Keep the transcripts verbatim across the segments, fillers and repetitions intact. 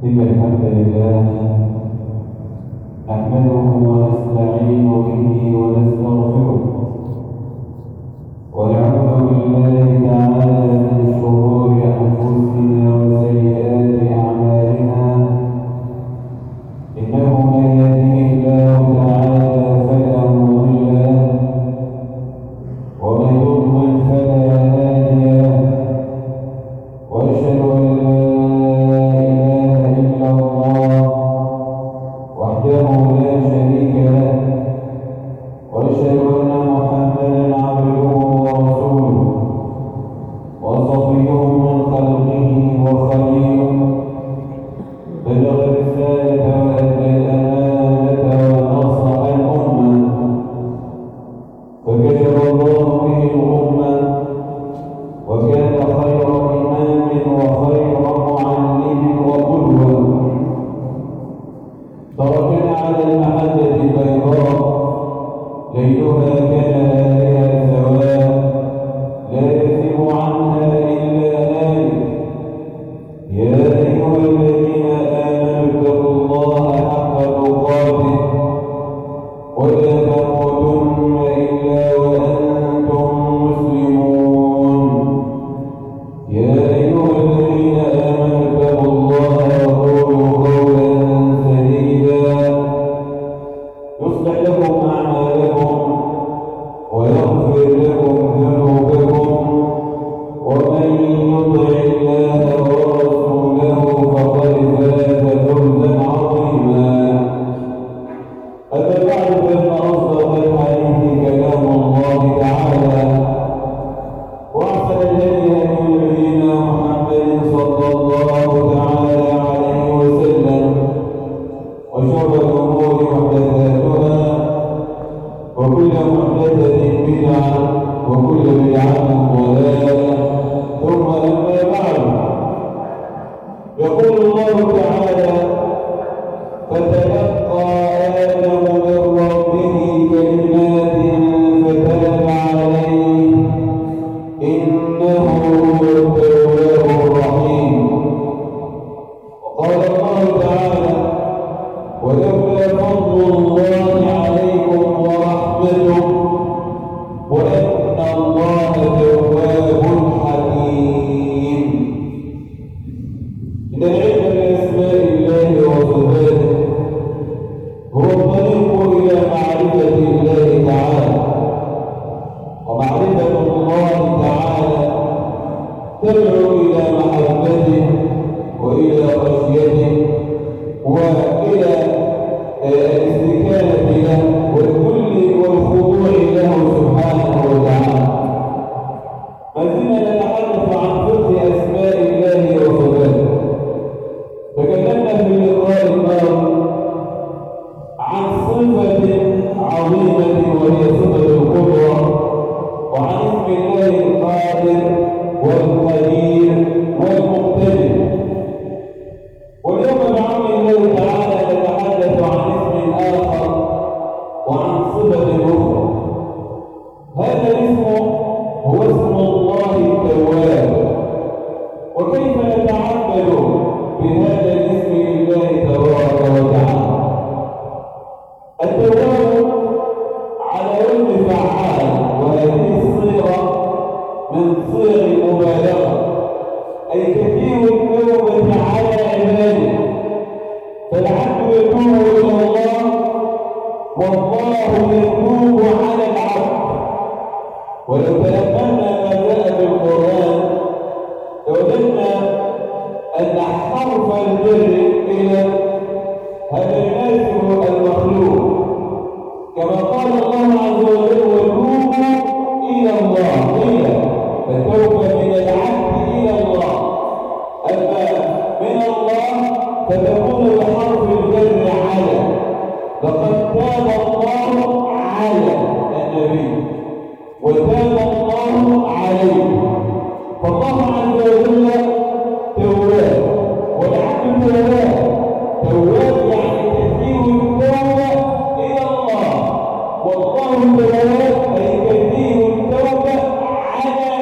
إن الحمد لله نحمده ونستعين به ونستغفره ونعوذ بالله تعالى من شرور أنفسنا وسيئات أعمالنا إنه من يهده الله تعالى فلا مضل له ومن يضلل فلا هادي له وأشهد أن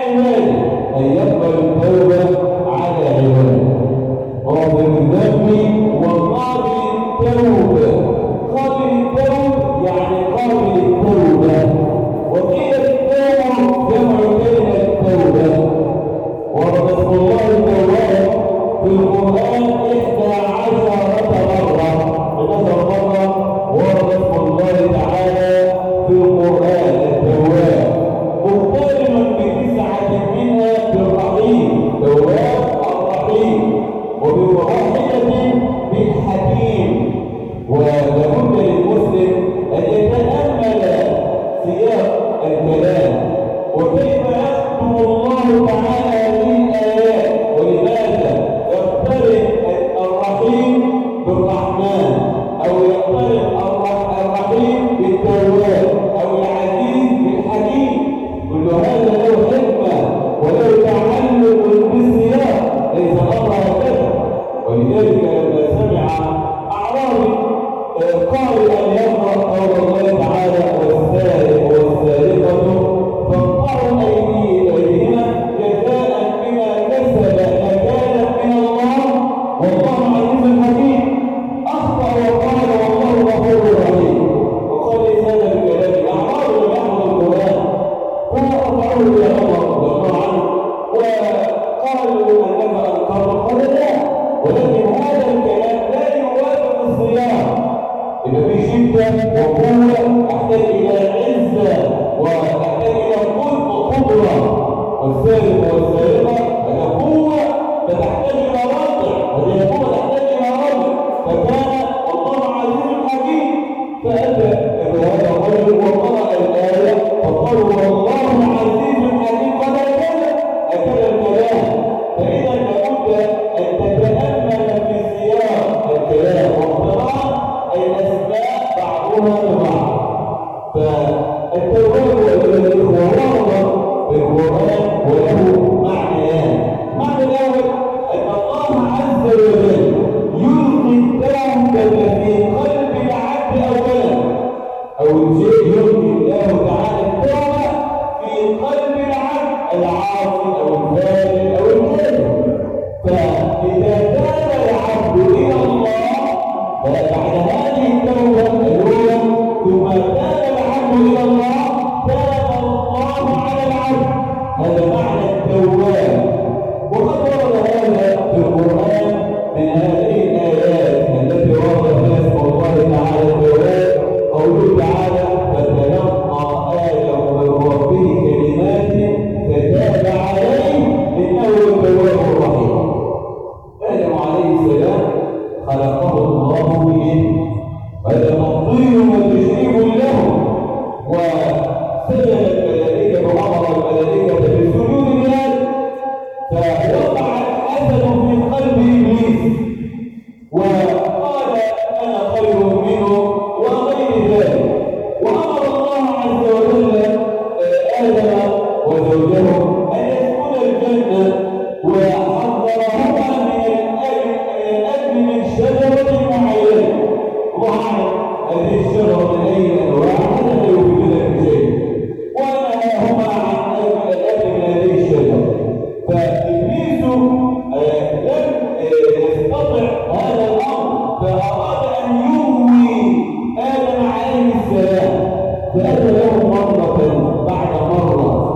يقبل التوبة على عباده. ومن الذنب وبواحدة بالحكيم. ولابد للمسلم أن يتأمل سياق الكلام وكيف يختم الله تعالى هذه الآيات، ولماذا يقترن الرحيم بالرحمن أو يقترن الرحيم بالتواب أو العزيز بالحكيم. كل هذا له حكمة وله تعلق بالسياق، ليس الأمر هكذا. ولذلك لما سمع أعرابي قارئا يقرأ قول الله تعالى والسارق والسارقة فاقطعوا أيديهما جزاء بما كسبا نكالا من الله والله عزيز حكيم، أخطأ وقال والله غفور رحيم. وقال ليس هذا بكلام أعرابي لم يحفظ القرآن فرفعوه إلى عمر رضي الله عنه وقالوا أنك أنكرت، قال لا، ولكن هذا الكلام لا يوافق الصيام. إذا في شدة وقوة أحتاج إلى عزة وأحتاج إلى قدرة، والسارق والسارقة هذا قوة فتحتاج إلى رادع، هذه قوة تحتاج إلى رادع. فكان الله عزيز حكيم، فأتى بهذا الرجل وقرأ الآية فقالوا والله عزيز حكيم، قال هكذا هكذا الكلام. فإذا لابد أن تتأمل في سياق الكلام واقتران الأسماء بعضها ببعض. فالتوبة الذي هو ورد بالقرآن وله معنيان. المعنى الأول أن الله عز وجل يلقي التوبة في قلب العبد أولا. أول شيء يلقي الله تعالى التوبة في قلب العبد العاصي أو الفاجر أو الكافر. فإذا تاب العبد إلى الله فبعد هذه التوبة الأولى ثم تاب العبد إلى الله تاب الله على العبد. هذا معنى التوبة. وقد ورد هذا في القرآن من هذه الآيات التي ورد فيها اسم الله تعالى التواب، قوله تعالى فتلقى آدم من ربه كلمات فتاب عليه إنه التواب الرحيم. آدم عليه السلام خلقه الله من هذا الطين وتشريب له، وسجد الملائكة وأمر الملائكة بالسجود لآدم، فوقع الحسد في قلب إبليس وقال أنا خير منه وغير ذلك، وأمر الله عز وجل آدم وزوجه أن يدخل الجنة وحذرهما من الأكل من شجرة معينة. وعلم هذه الشجرة من أي أنواع هذا لا يفيد ذلك شيء، ونهاهما عن الأكل من هذه الشجرة. فإبليس لم يستطع هذا الأمر فأراد أن يغوي آدم عليه السلام، فأتى له مرة بعد مرة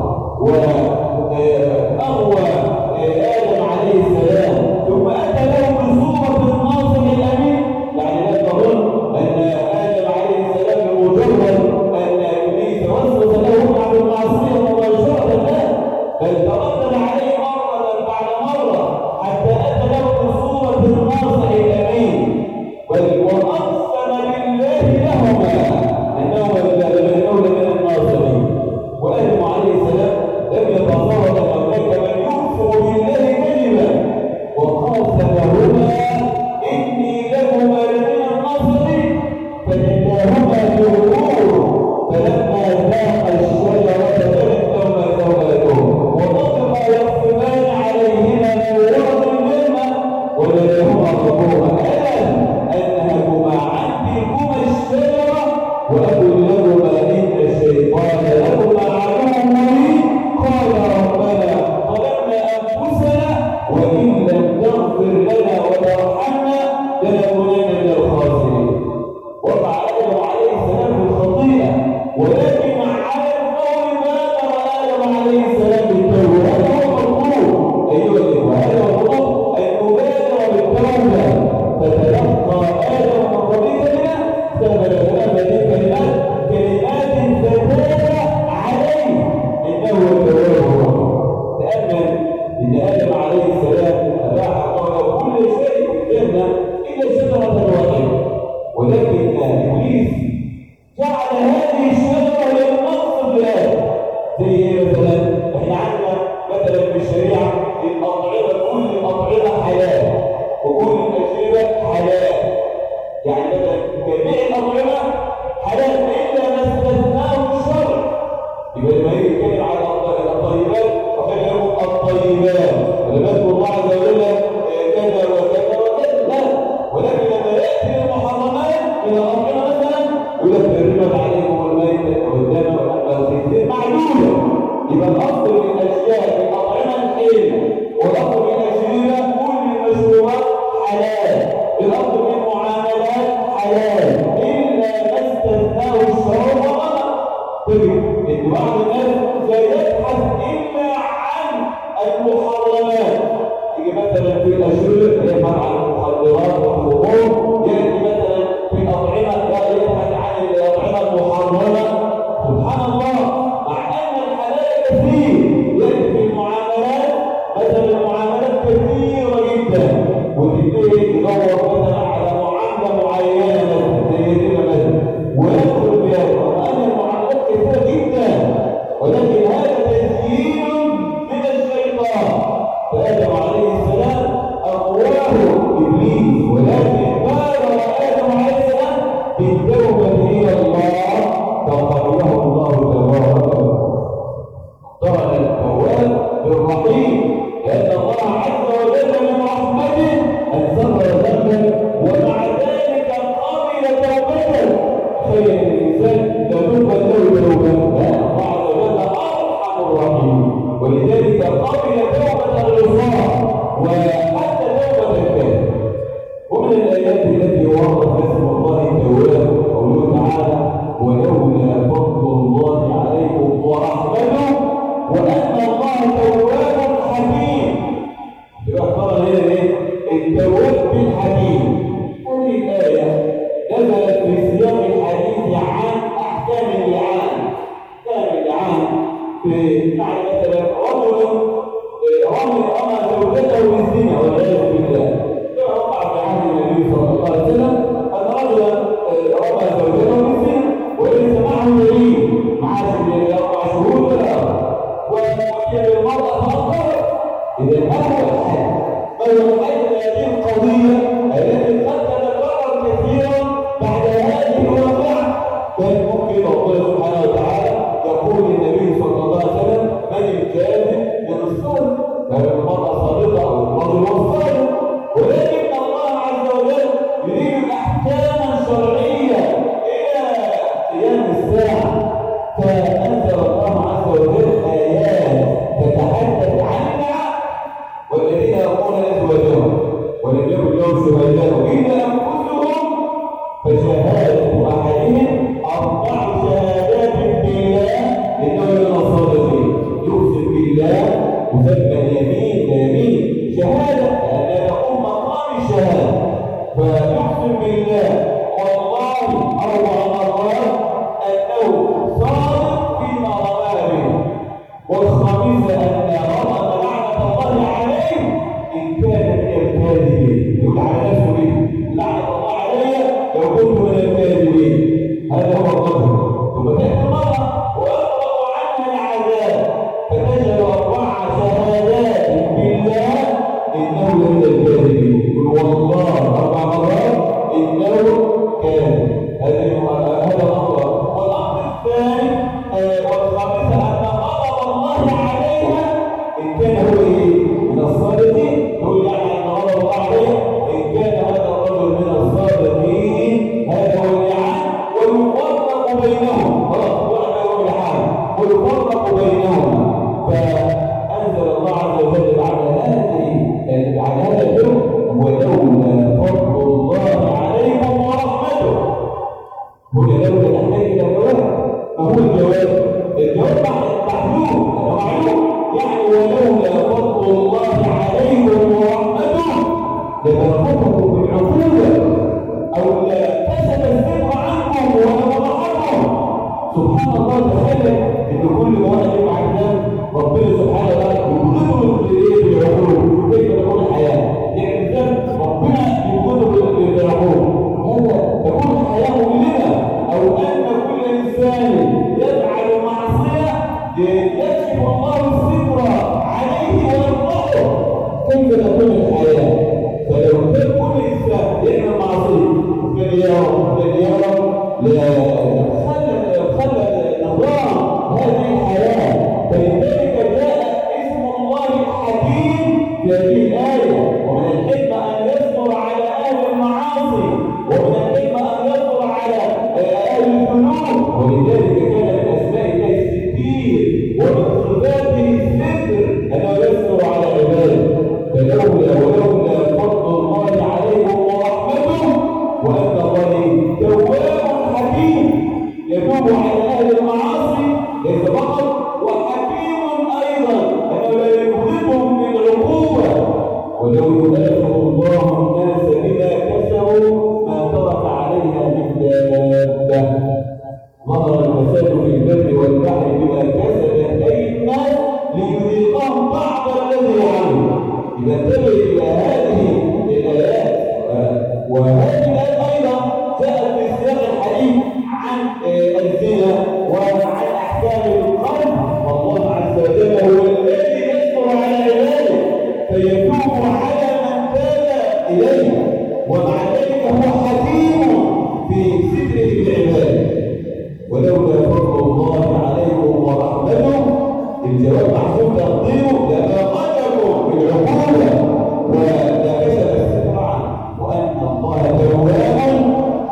وأغوى آدم عليه السلام، ثم أتى له بصورة الناصر الأمين. يعني لا تظن أن آدم عليه السلام بمجرد أن إبليس وسوس له بعد المعصية مباشرة، لا، بل تردد عليه مرة بعد مرة حتى أتى له بصورة الناصر الأمين، وأقسم بالله لهما أنه لمن من الناصرين. وآدم عليه السلام لم يتصور أن هناك من يقسم بالله كذبا، وقاسمهما إني لهما لمن الناصرين، فنجاهما بغرور فلما ذاق الشجرة بدت لهما سوءاتهما وطفقا يخصفان عليهما من ورق الجنة وناداهما ربهما ألم أنهكما عن تلكما الشجرة وأقل لهما إن الشيطان لهما عدو مبين قال ربنا ظلمنا أنفسنا وإن لم تغفر لنا وترحمنا لنكونن من الخاسرين. وقع آدم عليه السلام في الخطيئة، ولكن على القول بادر آدم عليه السلام بالتوبة. هذا هو المطلوب أيها الإخوة، هذا هو المطلوب أن نبادر بالتوبة. فتلقى آدم من ربه كلمات فتاب هذه كلمات كلمات فتاب عليه إنه التواب الرحيم. تأمل إن آدم عليه السلام أباح الله كل شيء يدور مثلا على معامله معينه زي كده مثلا ويدخل فيها، وان المعاملات كثيره جدا، ولكن هذا تسيير من الشيطان. فادم عليه السلام اغواه ابليس، ولكن بادر ادم عليه السلام بالتوبه الى الله فقبله الله تبارك وتعالى. قال التواب بالرحيم، لان الله عز وجل من رحمته ان ستر ذنبا ومع ذلك قبل توبته. خير الانسان لا تقبل له توبه، لا، الله عز وجل ارحم الرحيم، ولذلك قبل توبه الغفار وحتى توبه الكافر. ومن الايات التي ورد اسم الله التواب قوله تعالى: ولولا فضل الله عليكم ورحمته وان الله تواب حكيم. يبقى قال هنا ايه؟ التواب بالحكيم. هذه الايه نزلت في سياق الحديث عن احكام اللعان. احكام اللعان في يعني مثلا رجل رمى رمى زوجته بالزنا والعياذ بالله. كما وقع في عهد النبي صلى الله عليه وسلم ان رجلا رمى زوجته بالزنا وليس معه دليل، معاه اربع شهور ولا اربع، وكان المراه تاخرت. اذا اول حاجه بين حل هذه القضيه التي قد تتكرر كثيرا بعد هذه الواقعه، كان ممكن الله سبحانه وتعالى يقول للنبي صلى الله عليه وسلم: من الكاذب للصدق، فالمراه صادقه او الرجل والصادق. ولكن الله عز وجل يريد احكاما شرعيه الى قيام الساعه، فانزل الله عز وجل ايات تتحدث عنها. والذين يقولون ازواجهم ولم يكن لهم شهداء الا انفسهم فشهاده احدهم اربع شهادات بالله انه من الصادقين. يقسم بالله وسمى اليمين يمين شهاده لانها تقوم مقام الشهاده، فيقسم بالله والله اربع مرات انه صادق فيما رمى به، والخامسه ان رمى لعنه الله عليه ان كان من الكاذبين. يقول على نفسه ايه؟ لعنه الله علي لو كنت من الكاذبين. هذا هو الرجل. ثم تاتي المراه ويطلق عنها العذاب فتجعل اربع شهادات بالله انه لمن الكاذبين. يقول والله اربع مرات انه كاذب. هذا هذا الامر. والامر الثاني والخامسه ان غضب الله عليها ان كان هو ايه؟ من الصادقين. يقول يعني ان غضب الله عليها ان كان هذا الرجل من الصادقين. هذا هو اللعان ويفرق بينهم. خلاص واحد يروح لحاله ويفرق بينهم. فانزل الله عز وجل على هذه على هذا اليوم: ولولا فضل الله عليكم ورحمته. هنا لولا تحتاج الى جواب. ما هو الجواب؟ الجواب محلول معلوم، يعني ولولا فضل الله عليكم ورحمته لتركتكم بالعقوبه او لا كشف الستر عنكم ولفضحكم. سبحان الله، تخيل ان كل واحد يبقى عندنا ربنا سبحانه وتعالى يقدره بالعقوبه. كيف تكون الحياه؟ يعني الانسان ربنا يقدره بالعقوبه، هذا تكون الحياه مؤلمه. او ان كل انسان يفعل معصيه يكشف الله الستر عليه ويفضحه. كيف تكون الحياه؟ فلو كان إليه، ومع ذلك هو حكيم في ستره بعباده. ولولا فضل الله عليكم ورحمته، الجواب محسوب تقديره لما خلقوا بالعقوبة ولا كسب الستر عنه، وأن الله تواب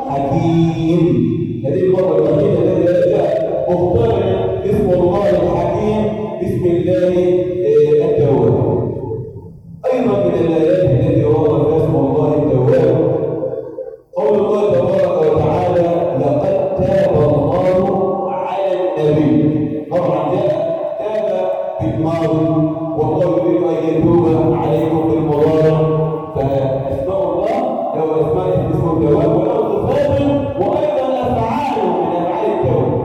حكيم. هذه المرة الوحيدة التي جاء مختار اسم الله الحكيم بسم الله التواب. أيضا من الآيات التي ورد فيها اسم الله التواب قول الله تبارك وتعالى لقد تاب الله على النبي. طبعا جاء تاب بالماضي والله يريد أن يتوب عليكم بالمضارع، فأسماء الله له أسماء اسم التواب وله صفات وأيضا أفعال من أفعال التواب.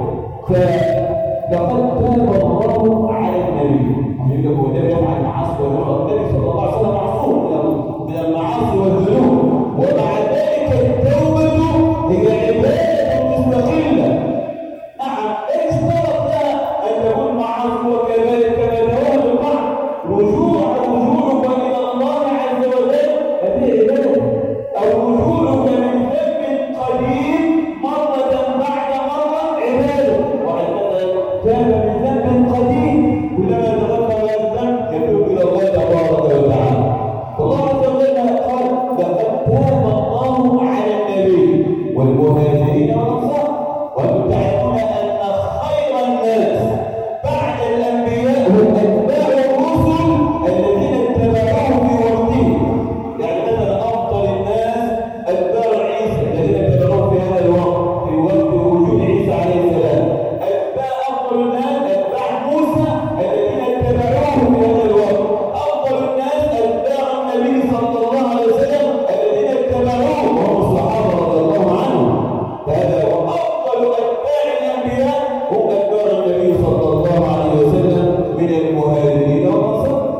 فلقد تاب الله على النبي، يقول هو ده يفعل المعاصي والذنوب، النبي صلى الله عليه وسلم معصوم من المعاصي والذنوب، ومع ذلك التوبة هي عبادة مستقلة. نعم ايش اشترط ان تكون معاصي وكذلك كما تواب البعض رجوع رجوعك الى الله عز وجل هذه عبادة، او رجوعك من ذنب قديم مرة بعد مرة عبادة، وعندما تاب من ذنب قديم كلما تغفر الذنب يتوب الى الله تبارك وتعالى. الله عز وجل قال لقد تاب الله على النبي والمهاجرين والانصار. وانتم تعلمون ان خير الناس بعد الانبياء هم اتباع الرسل الذين اتبعوه في وقتهم. يعني مثلا افضل الناس اتباع عيسى الذين اتبعوه في هذا الوقت في وقت وجود عيسى عليه السلام. اتباع افضل الناس اتباع موسى الذين اتبعوه في هذا الوقت. افضل الناس اتباع النبي صلى الله عليه وسلم الذين اتبعوه وهم الصحابه رضي الله عنهم. هذا هو افضل اتباع الانبياء هم اتباع النبي صلى الله عليه وسلم من المهاجرين والانصار،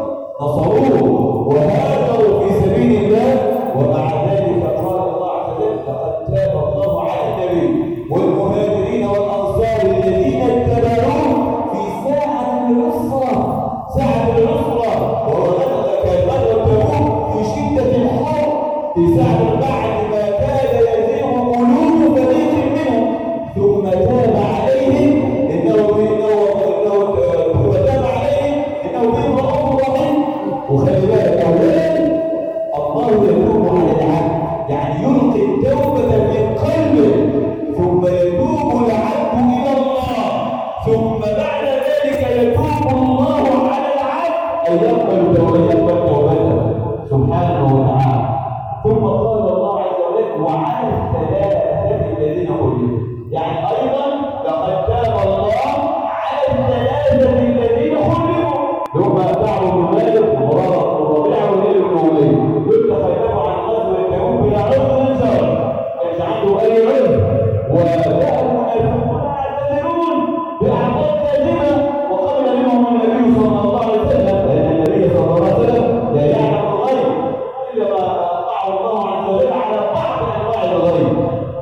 نصروه وهاجروا في سبيل الله. ومع ذلك قال الله عز وجل لقد تاب الله على النبي والمهاجرين والانصار الذين اتبعوه في ساعه العسره. ساعه العسره وهو كان غزوه تبوك في شده الحر، في ساعه بعد ما كاد يزيغ قلوب فريق منهم ثم تاب عليهم انه انه انه ثم تاب عليهم انه بهم رؤوف رحيم. وخلي بالك اولا الله يتوب على العبد، يعني يلقي التوبه في قلبه ثم يتوب العبد الى الله، ثم بعد ذلك يتوب الله على العبد ان يقبل توبته سبحانه وتعالى. ثم قال الله عز وجل وعلى الثلاثه الذين خلفوا، يعني ايضا لقد تاب الله على الثلاثه الذين خلفوا، ثم اتبعوا بن مالك ومراره وربيعه وزيد بن اميه. دول تخلفوا عن غزوه تبوك بلا عذر شرعي، ليس عنده اي عذر، وجاء المنافقون يعتذرون باعمال كاذبه وقبل منهم النبي صلى الله عليه وسلم، لان النبي صلى الله عليه وسلم لا يعلم الغيب الا ما اطاعه الله عز وجل على بعض انواع الغيب.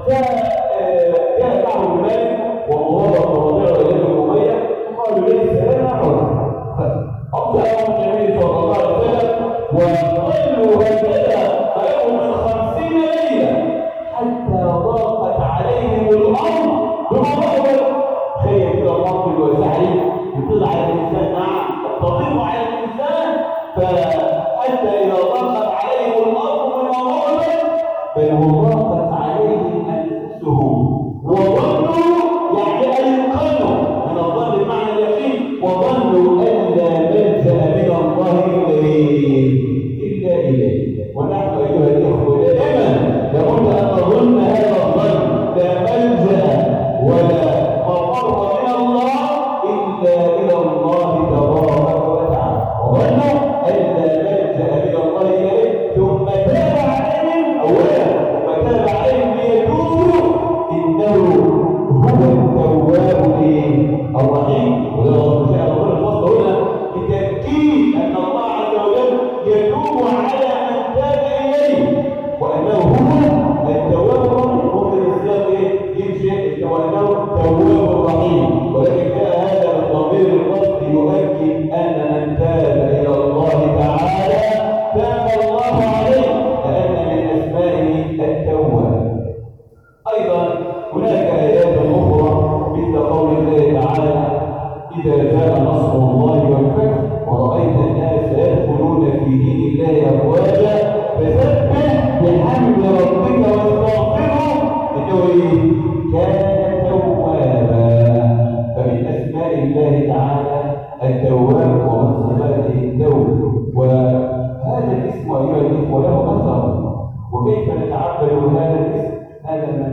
فجاء كعب بن مالك ومراره وربيعه وزيد بن اميه قالوا ليس لنا عذر، أطلعوا النبي صلى الله عليه وسلم وظلوا هكذا أكثر من خمسين ليلة حتى ضاقت عليهم الأرض بما ضاقت. تخيل كده الأرض الواسعة بتضع على الإنسان، نعم تضيق على الإنسان، فحتى إذا ضاقت عليهم الأرض بما ضاقت بل وضاقت عليهم أنفسهم وظنوا، يعني أيقنوا من الظن بمعنى اليقين، وظنوا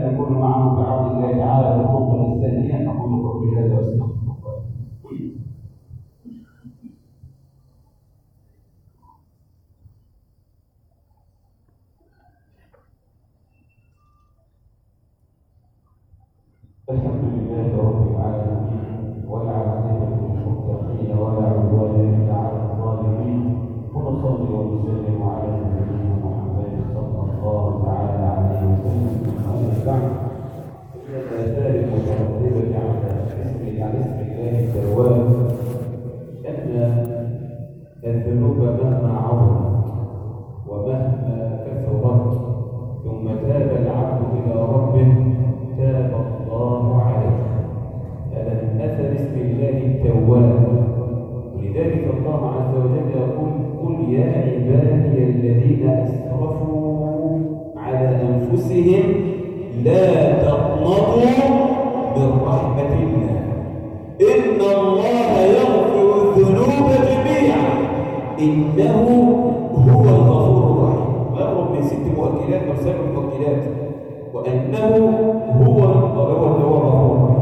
أن نكون معه بعون الله تعالى في الخطبة الثانية. أقول قولي هذا وأستغفر الله. الحمد لله رب العالمين والعاقبة للمتقين ولا عدوان إلا على الظالمين، ونصلي ونسلم على نبينا محمد صلى الله تعالى عليه وسلم. أما بعد، من الآثار المترتبة على اسم على اسم الله التواب أن الذنوب مهما عظمت ومهما كثرت ثم تاب العبد إلى ربه تاب الله عليه. هذا من أثر اسم الله التواب. ولذلك الله عز وجل يقول: قل يا عبادي الذين أسرفوا على أنفسهم لا تقنطوا من رحمة الله إن الله يغفر الذنوب جميعا إنه هو الغفور الرحيم. ويضرب من ست مؤكدات أو سبع مؤكدات، وأنه هو هو الغفور.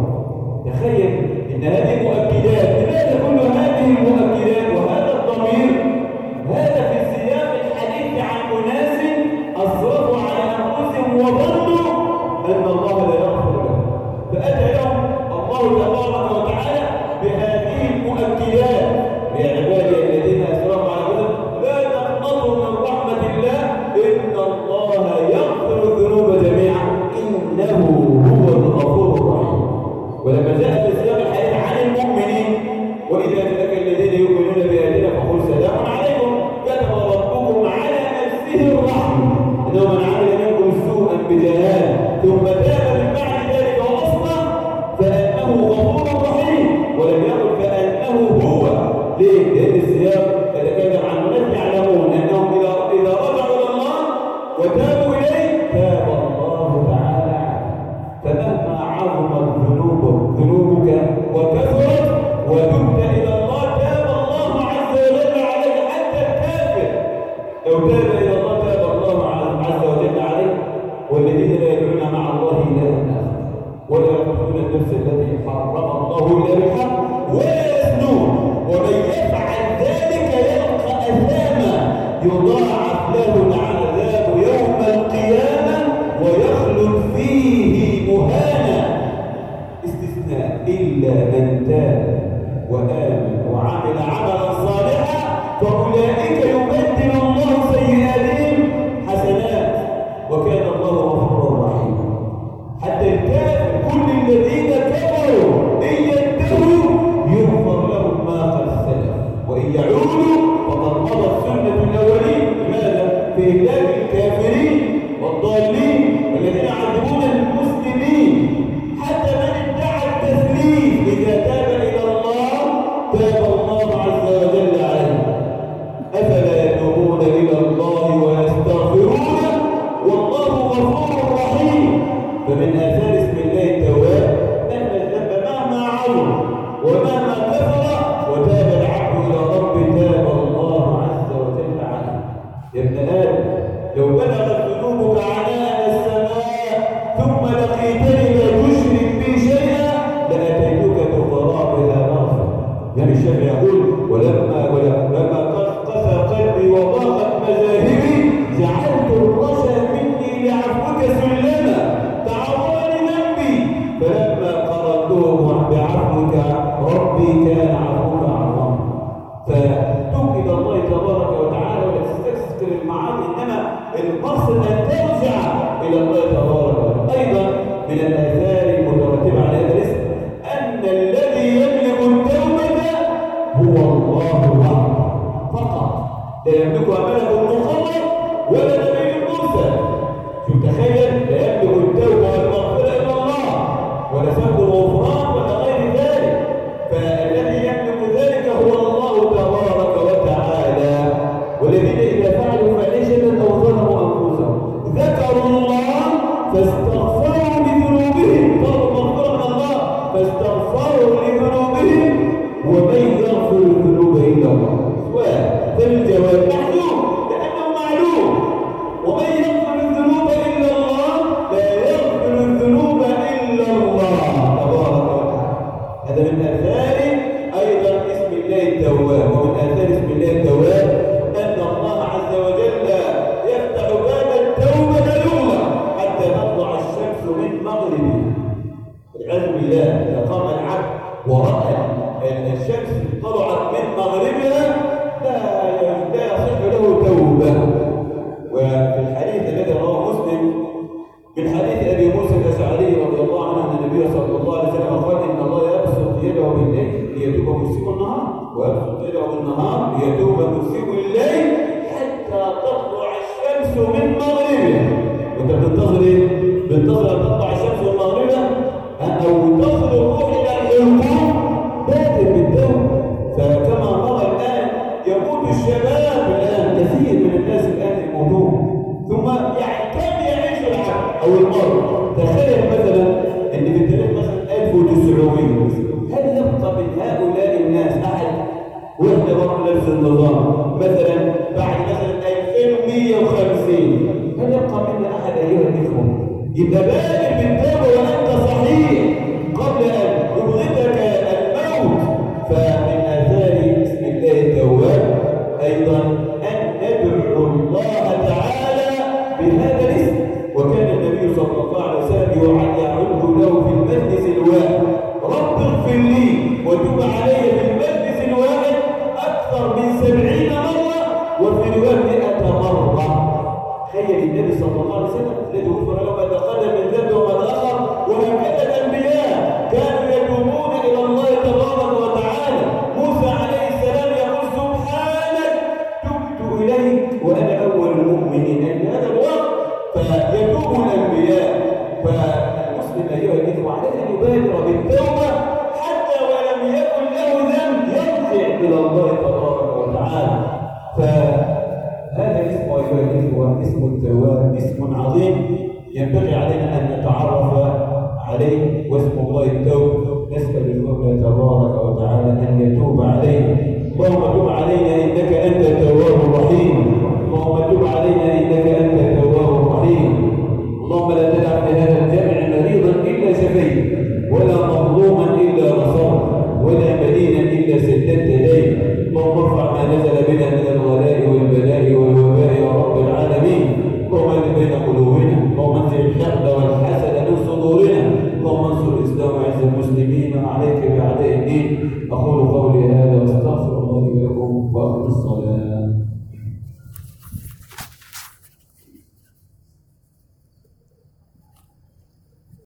تخيل ان هذه مؤكدات. لماذا كل هذه المؤكدات وهذا الضمير؟ هذا في سياق الحديث عن اناس اسرفوا على انفسهم وظنوا ان الله لا يغفر لهم، فاتى لهم الله تبارك وتعالى بهذه المؤكدات: يا عبادي الذين اسرفوا على انفسهم لا تقنطوا من رحمه الله ان الله يغفر الذنوب جميعا انه هو الغفور الرحيم. ولما جاء في سياق الحديث عن المؤمنين: واذا جاءك الذين يؤمنون بآياتنا فقل سلام عليكم كتب ربكم على نفسه الرحمه انه من عمل منكم سوءا بجهاله ثم تاب من بعد ذلك واصلح فانه غفور رحيم. ولم يقل فانه هو. ليه؟ لان السياق يتكلم عن الناس يعلمون انهم اذا اذا رجعوا الى الله وتابوا اليه تاب الله تعالى عليه. فمهما عظمت ذنوبك ذنوبك وكثرت وتبت الى الله تاب الله عز وجل عليك. حتى الكافر لو تاب الى الله تاب الله عز وجل عليه. والذين لا يدعون مع الله الها اخر ولا يقتلون النفس التي حرم الله الا بالحق ولا يزنون ومن يفعل ذلك يلقى اثاما يضاعف له العذاب يوم القيامه ويخلد فيه مهانا. استثناء: إلا من تاب وآمن وعمل عملا صالحا فأولئك يبدل الله سيئاتهم حسنات وكان الله غفورا رحيما. حتى الكافر كل الذين كفروا إن ينتهوا يغفر لهم ما قد سلف وإن يعودوا فقد مضت سنة الأولين. لماذا؟ في إهلاك الكافرين والضالين الذين يعذبون المسلمين. حتى من ادعى التثليث إذا تاب إلى الله تاب الله عز وجل عليه. أفلا يتوبون إلى الله ويستغفرونه والله غفور رحيم. فمن آثار اسم الله التواب أن الذنب مهما عظم ومهما كثر وتاب العبد إلى ربه تاب الله عز وجل عليه. يا ابن آدم لو بلغت ذنوبك عنان السماء ثم لقيتني لا تشرك بي شيئا لاتيتك بقرابها مغفرة. يعني الشافعي يقول: ولما ولما قسى قلبي وضاقت مذاهبي جعلت الرشا مني لعفوك سلما تعظمني ذنبي فلما قرنته بعفوك ربي كان عفوك اعظم. فتوب الى الله تبارك وتعالى ولا تستكثر المعاصي، انما المقصد ان ترجع الى الله تبارك وتعالى. ايضا من الاثار المترتبه على هذا الاسم ان الذي يملك التوبه هو الله وحده فقط، لا يملكها ملك مقرب ولا نبي مرسل. شوف تخيل، لا يملك التوبه والمغفره الا الله ولا سبب الغفران ولا غير ذلك. فالذي يملك ذلك هو الله تبارك وتعالى. والذين اذا فعلوا فاحشه او ظلموا انفسهم ذكروا الله فاستغفروا لذنوبهم، طلبوا مغفره من الله فاستغفروا لذنوبهم ومن يغفر الذنوب الا الله. سؤال: فالجواب محذوف لانهم والعياذ بالله إذا قام العبد ورأى الشمس طلعت من مغربها لا لا يصح له توبة. وفي الحديث الذي رواه مسلم من حديث أبي موسى الأشعري رضي الله عنه أن النبي صلى الله عليه وسلم قال إن الله يبسط يده بالليل ليتوب مسيء النهار، ويبسط يده بالنهار ليتوب مسيء الليل حتى تطلع الشمس من مغربها. وأنت بتنتظر إيه؟ بتنتظر أن تطلع الشمس من مغربها أو تصل الروح إلى الحلقوم بادر بالتوبة. فكما نرى الآن يموت الشباب الآن، كثير من الناس الآن يموتون. ثم يعني كم يعيش العبد أو المرء؟ تخيل مثلا أن في التاريخ مثلا ألف وتسعمائة، هل يبقى من هؤلاء الناس أحد وإحنا برضه نفس النظام مثلا بعد مثلا ألفين ومئة وخمسين هل يبقى منا أحد أيها الإخوة؟ يبقى بادر بالتوبة وأنت صحيح قبل أن يبغتك الموت. فمن آثار اسم الله التواب أيضا أن ندعو الله تعالى بهذا الاسم. وكان النبي صلى الله عليه وسلم يعد له في المجلس الواحد رب اغفر لي وتب علي في المجلس الواحد أكثر من سبعين مرة، وفي رواية مئة مرة. تخيل النبي صلى الله عليه وسلم الذي غفر له ما تقدم من ذنبه وما تأخر. وهكذا الأنبياء كانوا يتوبون إلى الله تبارك وتعالى. موسى عليه السلام يقول سبحانك تبت إليك وأنا أول المؤمنين. في هذا الوقت فيتوب الأنبياء. فالمسلم أيها الإخوة عليه أن يبادر بالتوبة حتى ولم يكن له ذنب يرجع إلى الله تبارك وتعالى. فهذا الاسم أيها الإخوة اسم التواب اسم عظيم ينبغي علينا أن نتعرف عليه، واسم الله التوب. نسأل المولى تبارك وتعالى أن يتوب علينا. اللهم تب علينا إنك أنت التواب الرحيم. اللهم تب علينا إنك أنت التواب الرحيم. اللهم لا تدع في هذا الجمع مريضا إلا شفيت، ولا مظلوما إلا نصرت، ولا مدينا إلا سددت إليه. اللهم ارفع ما نزل بنا من الغلاء والبلاء والوباء يا رب العالمين. اللهم اهد بين قلوبنا، اللهم انزع الحقد والحسد من صدورنا، اللهم انصر الإسلام وعز المسلمين وعليك بأعداء الدين. أقول قولي هذا واستغفر الله لكم وأقم الصلاة.